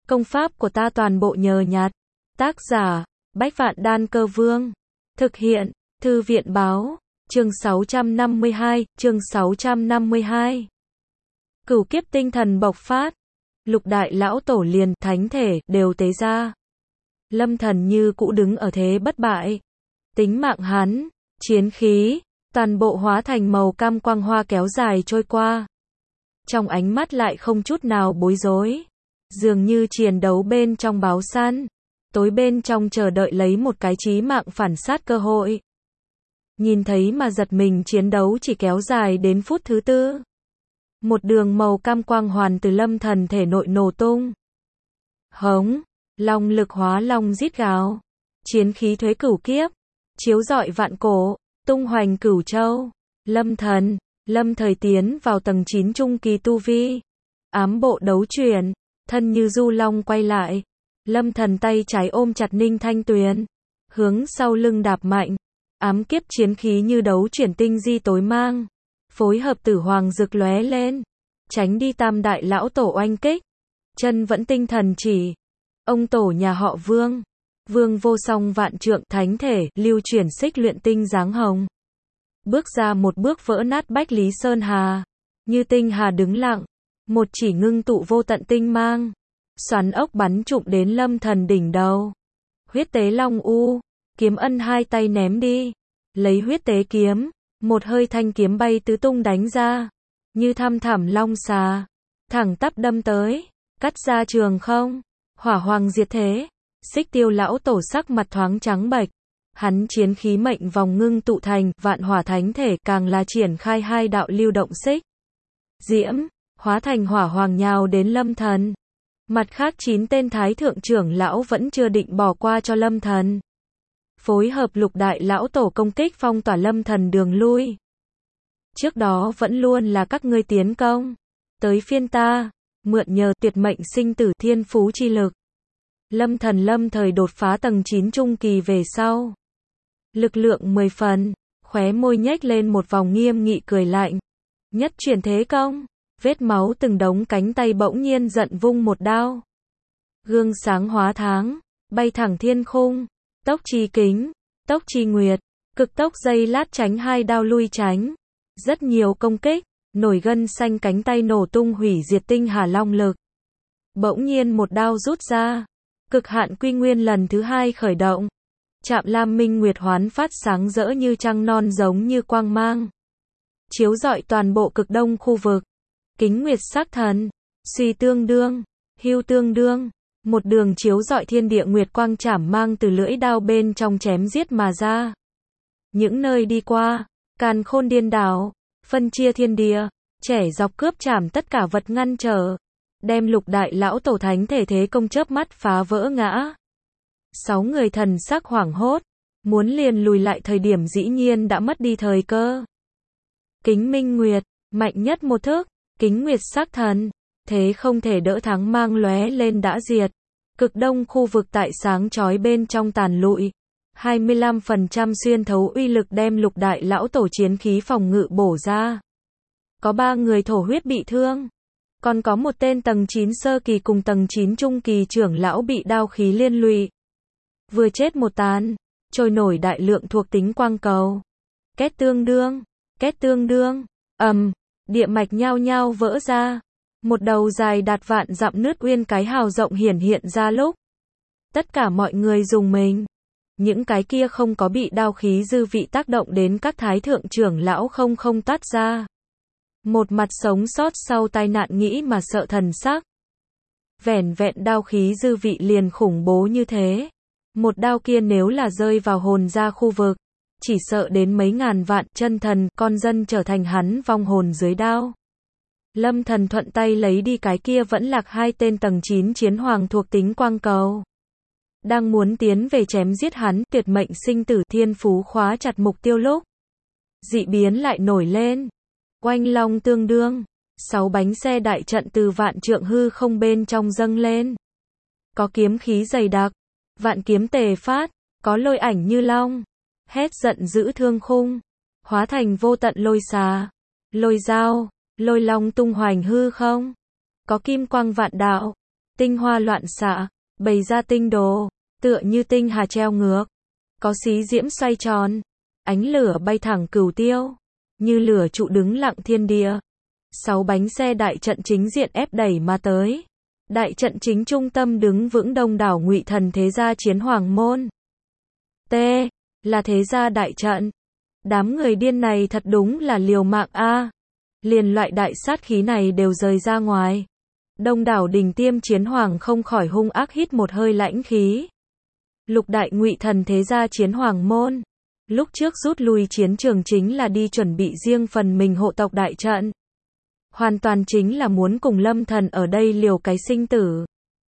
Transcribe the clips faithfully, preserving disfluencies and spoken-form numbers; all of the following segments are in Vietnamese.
Công pháp của ta toàn bộ nhờ nhặt. Tác giả, Bách Vạn Đan Cơ Vương. Thực hiện, Thư viện Báo. Chương sáu trăm năm mươi hai, chương sáu trăm năm mươi hai. Cửu kiếp tinh thần bộc phát. Lục đại lão tổ liền, thánh thể, đều tế ra. Lâm Thần như cũ đứng ở thế bất bại. Tính mạng hắn, chiến khí, toàn bộ hóa thành màu cam quang hoa kéo dài trôi qua. Trong ánh mắt lại không chút nào bối rối. Dường như chiến đấu bên trong báo săn. Tối bên trong chờ đợi lấy một cái chí mạng phản sát cơ hội. Nhìn thấy mà giật mình, chiến đấu chỉ kéo dài đến phút thứ tư. Một đường màu cam quang hoàn từ Lâm Thần thể nội nổ tung. Hống, long lực hóa long rít gào. Chiến khí thuế cửu kiếp, chiếu rọi vạn cổ, tung hoành cửu châu. Lâm Thần, Lâm Thời tiến vào tầng chín trung kỳ tu vi. Ám bộ đấu chuyển, thân như du long quay lại. Lâm Thần tay trái ôm chặt Ninh Thanh Tuyền, hướng sau lưng đạp mạnh. Ám kiếp chiến khí như đấu chuyển tinh di tối mang. Phối hợp tử hoàng rực lóe lên, tránh đi tam đại lão tổ oanh kích. Chân vẫn tinh thần chỉ. Ông tổ nhà họ Vương, Vương vô song vạn trượng thánh thể, lưu chuyển xích luyện tinh dáng hồng. Bước ra một bước vỡ nát Bách Lý Sơn Hà. Như tinh hà đứng lặng, một chỉ ngưng tụ vô tận tinh mang. Xoắn ốc bắn trụng đến Lâm Thần đỉnh đầu. Huyết tế long u, kiếm ân hai tay ném đi. Lấy huyết tế kiếm, một hơi thanh kiếm bay tứ tung đánh ra. Như thăm thẳm long xà, thẳng tắp đâm tới, cắt ra trường không. Hỏa hoàng diệt thế. Xích tiêu lão tổ sắc mặt thoáng trắng bệch. Hắn chiến khí mệnh vòng ngưng tụ thành vạn hỏa thánh thể, càng là triển khai hai đạo lưu động xích diễm, hóa thành hỏa hoàng nhào đến Lâm Thần. Mặt khác chín tên thái thượng trưởng lão vẫn chưa định bỏ qua cho Lâm Thần. Phối hợp lục đại lão tổ công kích phong tỏa Lâm Thần đường lui. Trước đó vẫn luôn là các ngươi tiến công. Tới phiên ta, mượn nhờ tuyệt mệnh sinh tử thiên phú chi lực. Lâm Thần lâm thời đột phá tầng chín trung kỳ về sau. Lực lượng mười phần, khóe môi nhếch lên một vòng nghiêm nghị cười lạnh. Nhất chuyển thế công, vết máu từng đống, cánh tay bỗng nhiên giận vung một đao. Gương sáng hóa tháng, bay thẳng thiên khung, tốc chi kính, tốc chi nguyệt, cực tốc giây lát tránh hai đao lui tránh. Rất nhiều công kích, nổi gân xanh cánh tay nổ tung hủy diệt tinh hà long lực. Bỗng nhiên một đao rút ra, cực hạn quy nguyên lần thứ hai khởi động. Trạm lam minh nguyệt hoán phát sáng rỡ như trăng non giống như quang mang. Chiếu rọi toàn bộ cực đông khu vực. Kính nguyệt sắc thần, suy tương đương, hưu tương đương. Một đường chiếu rọi thiên địa nguyệt quang chảm mang từ lưỡi đao bên trong chém giết mà ra. Những nơi đi qua, càn khôn điên đảo, phân chia thiên địa, trẻ dọc cướp chảm tất cả vật ngăn trở. Đem lục đại lão tổ thánh thể thế công chớp mắt phá vỡ ngã. Sáu người thần sắc hoảng hốt, muốn liền lùi lại thời điểm dĩ nhiên đã mất đi thời cơ. Kính minh nguyệt, mạnh nhất một thức, kính nguyệt sắc thần, thế không thể đỡ thắng mang lóe lên đã diệt. Cực đông khu vực tại sáng chói bên trong tàn lụi. hai mươi lăm phần trăm xuyên thấu uy lực đem lục đại lão tổ chiến khí phòng ngự bổ ra. Có ba người thổ huyết bị thương. Còn có một tên tầng chín sơ kỳ cùng tầng chín trung kỳ trưởng lão bị đao khí liên lụy. Vừa chết một tán, trôi nổi đại lượng thuộc tính quang cầu. Két tương đương, két tương đương, ầm, địa mạch nhao nhao vỡ ra. Một đầu dài đạt vạn dặm nứt uyên cái hào rộng hiển hiện ra lúc. Tất cả mọi người dùng mình. Những cái kia không có bị đao khí dư vị tác động đến các thái thượng trưởng lão không không toát ra. Một mặt sống sót sau tai nạn nghĩ mà sợ thần sắc. Vẻn vẹn đao khí dư vị liền khủng bố như thế. Một đao kia nếu là rơi vào hồn ra khu vực, chỉ sợ đến mấy ngàn vạn chân thần con dân trở thành hắn vong hồn dưới đao. Lâm Thần thuận tay lấy đi cái kia vẫn lạc hai tên tầng chín chiến hoàng thuộc tính quang cầu. Đang muốn tiến về chém giết hắn, tuyệt mệnh sinh tử thiên phú khóa chặt mục tiêu lúc. Dị biến lại nổi lên. Oanh long tương đương. Sáu bánh xe đại trận từ vạn trượng hư không bên trong dâng lên. Có kiếm khí dày đặc. Vạn kiếm tề phát. Có lôi ảnh như long. Hét giận dữ thương khung. Hóa thành vô tận lôi xà. Lôi dao. Lôi long tung hoành hư không. Có kim quang vạn đạo. Tinh hoa loạn xạ, bày ra tinh đồ, tựa như tinh hà treo ngược. Có xí diễm xoay tròn, ánh lửa bay thẳng cửu tiêu, như lửa trụ đứng lặng thiên địa. Sáu bánh xe đại trận chính diện ép đẩy mà tới. Đại trận chính trung tâm đứng vững đông đảo Ngụy Thần thế gia chiến hoàng môn. T. Là thế gia đại trận. Đám người điên này thật đúng là liều mạng a. Liền loại đại sát khí này đều rời ra ngoài. Đông đảo đình tiêm chiến hoàng không khỏi hung ác hít một hơi lãnh khí. Lục đại Ngụy Thần thế gia chiến hoàng môn. Lúc trước rút lui chiến trường chính là đi chuẩn bị riêng phần mình hộ tộc đại trận. Hoàn toàn chính là muốn cùng Lâm Thần ở đây liều cái sinh tử.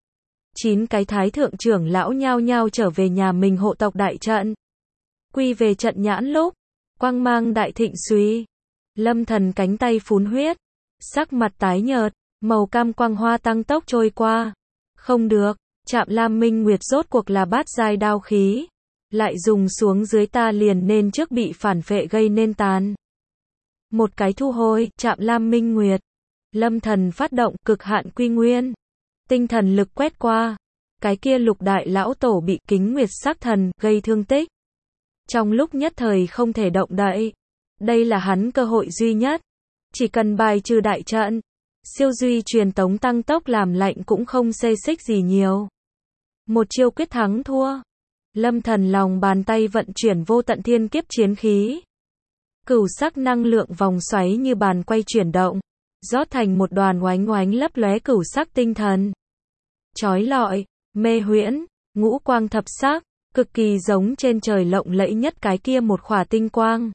Chín cái thái thượng trưởng lão nhao nhao trở về nhà mình hộ tộc đại trận. Quy về trận nhãn lúc, quang mang đại thịnh suy. Lâm Thần cánh tay phún huyết, sắc mặt tái nhợt, màu cam quang hoa tăng tốc trôi qua. Không được, Trạm Lam Minh Nguyệt rốt cuộc là bát giai đao khí. Lại dùng xuống dưới ta liền nên trước bị phản phệ gây nên tàn. Một cái thu hồi, Trạm Lam Minh Nguyệt. Lâm Thần phát động cực hạn quy nguyên. Tinh thần lực quét qua. Cái kia lục đại lão tổ bị kính nguyệt sắc thần gây thương tích. Trong lúc nhất thời không thể động đậy. Đây là hắn cơ hội duy nhất. Chỉ cần bài trừ đại trận. Siêu duy truyền tống tăng tốc làm lạnh cũng không xê xích gì nhiều. Một chiêu quyết thắng thua. Lâm Thần lòng bàn tay vận chuyển vô tận thiên kiếp chiến khí. Cửu sắc năng lượng vòng xoáy như bàn quay chuyển động, rót thành một đoàn oánh oánh lấp lóe cửu sắc tinh thần. Chói lọi, mê huyễn, ngũ quang thập sắc, cực kỳ giống trên trời lộng lẫy nhất cái kia một khỏa tinh quang.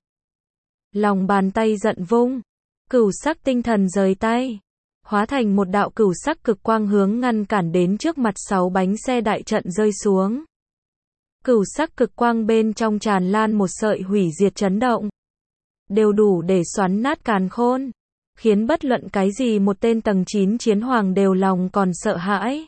Lòng bàn tay giận vung, cửu sắc tinh thần rời tay, hóa thành một đạo cửu sắc cực quang hướng ngăn cản đến trước mặt sáu bánh xe đại trận rơi xuống. Cửu sắc cực quang bên trong tràn lan một sợi hủy diệt chấn động. Đều đủ để xoắn nát càn khôn. Khiến bất luận cái gì một tên tầng chín chiến hoàng đều lòng còn sợ hãi.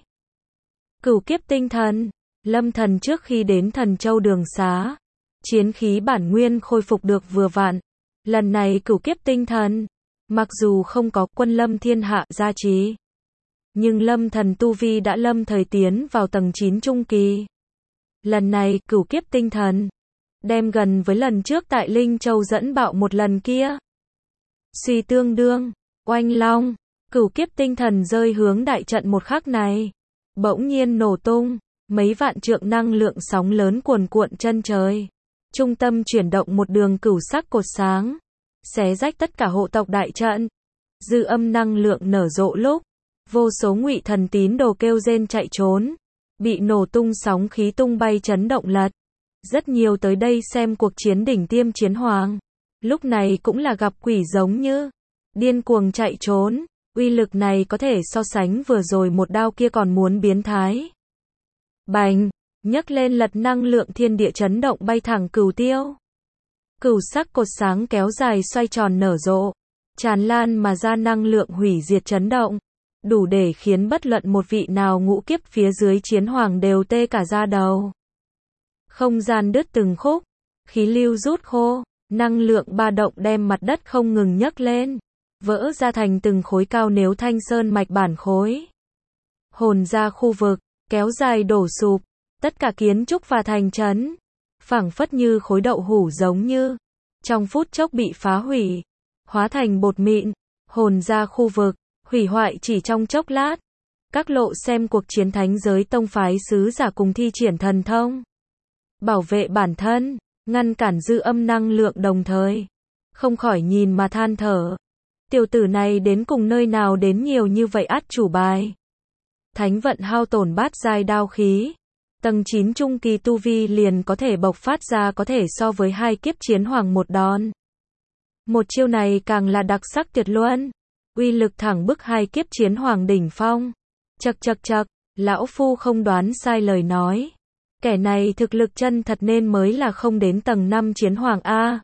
Cửu kiếp tinh thần. Lâm Thần trước khi đến Thần Châu đường xá. Chiến khí bản nguyên khôi phục được vừa vặn. Lần này cửu kiếp tinh thần. Mặc dù không có quân lâm thiên hạ gia trì. Nhưng Lâm Thần tu vi đã lâm thời tiến vào tầng chín trung kỳ. Lần này cửu kiếp tinh thần. Đem gần với lần trước tại Linh Châu dẫn bạo một lần kia. Suy tương đương, oanh long, cửu kiếp tinh thần rơi hướng đại trận một khắc này. Bỗng nhiên nổ tung, mấy vạn trượng năng lượng sóng lớn cuồn cuộn chân trời. Trung tâm chuyển động một đường cửu sắc cột sáng. Xé rách tất cả hộ tộc đại trận. Dư âm năng lượng nở rộ lúc. Vô số Ngụy Thần tín đồ kêu rên chạy trốn. Bị nổ tung sóng khí tung bay chấn động lật. Rất nhiều tới đây xem cuộc chiến đỉnh tiêm chiến hoàng. Lúc này cũng là gặp quỷ giống như. Điên cuồng chạy trốn. Uy lực này có thể so sánh vừa rồi một đao kia còn muốn biến thái. Bành. Nhấc lên lật năng lượng thiên địa chấn động bay thẳng cửu tiêu. Cửu sắc cột sáng kéo dài xoay tròn nở rộ. Tràn lan mà ra năng lượng hủy diệt chấn động. Đủ để khiến bất luận một vị nào ngũ kiếp phía dưới chiến hoàng đều tê cả da đầu. Không gian đứt từng khúc, khí lưu rút khô, năng lượng ba động đem mặt đất không ngừng nhấc lên, vỡ ra thành từng khối cao nếu thanh sơn mạch bản khối. Hồn ra khu vực, kéo dài đổ sụp, tất cả kiến trúc và thành trấn, phảng phất như khối đậu hủ giống như, trong phút chốc bị phá hủy, hóa thành bột mịn, hồn ra khu vực, hủy hoại chỉ trong chốc lát. Các lộ xem cuộc chiến thánh giới tông phái sứ giả cùng thi triển thần thông. Bảo vệ bản thân, ngăn cản dư âm năng lượng đồng thời. Không khỏi nhìn mà than thở. Tiểu tử này đến cùng nơi nào đến nhiều như vậy át chủ bài. Thánh vận hao tổn bát giai đao khí. Tầng chín trung kỳ tu vi liền có thể bộc phát ra có thể so với hai kiếp chiến hoàng một đòn. Một chiêu này càng là đặc sắc tuyệt luân. Uy lực thẳng bức hai kiếp chiến hoàng đỉnh phong. Chậc chậc chậc, lão phu không đoán sai lời nói. Kẻ này thực lực chân thật nên mới là không đến tầng năm chiến hoàng A.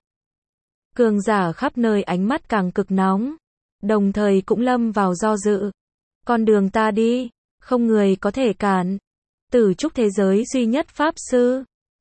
Cường giả khắp nơi ánh mắt càng cực nóng. Đồng thời cũng lâm vào do dự. Con đường ta đi, không người có thể cản. Tử trúc thế giới duy nhất pháp sư.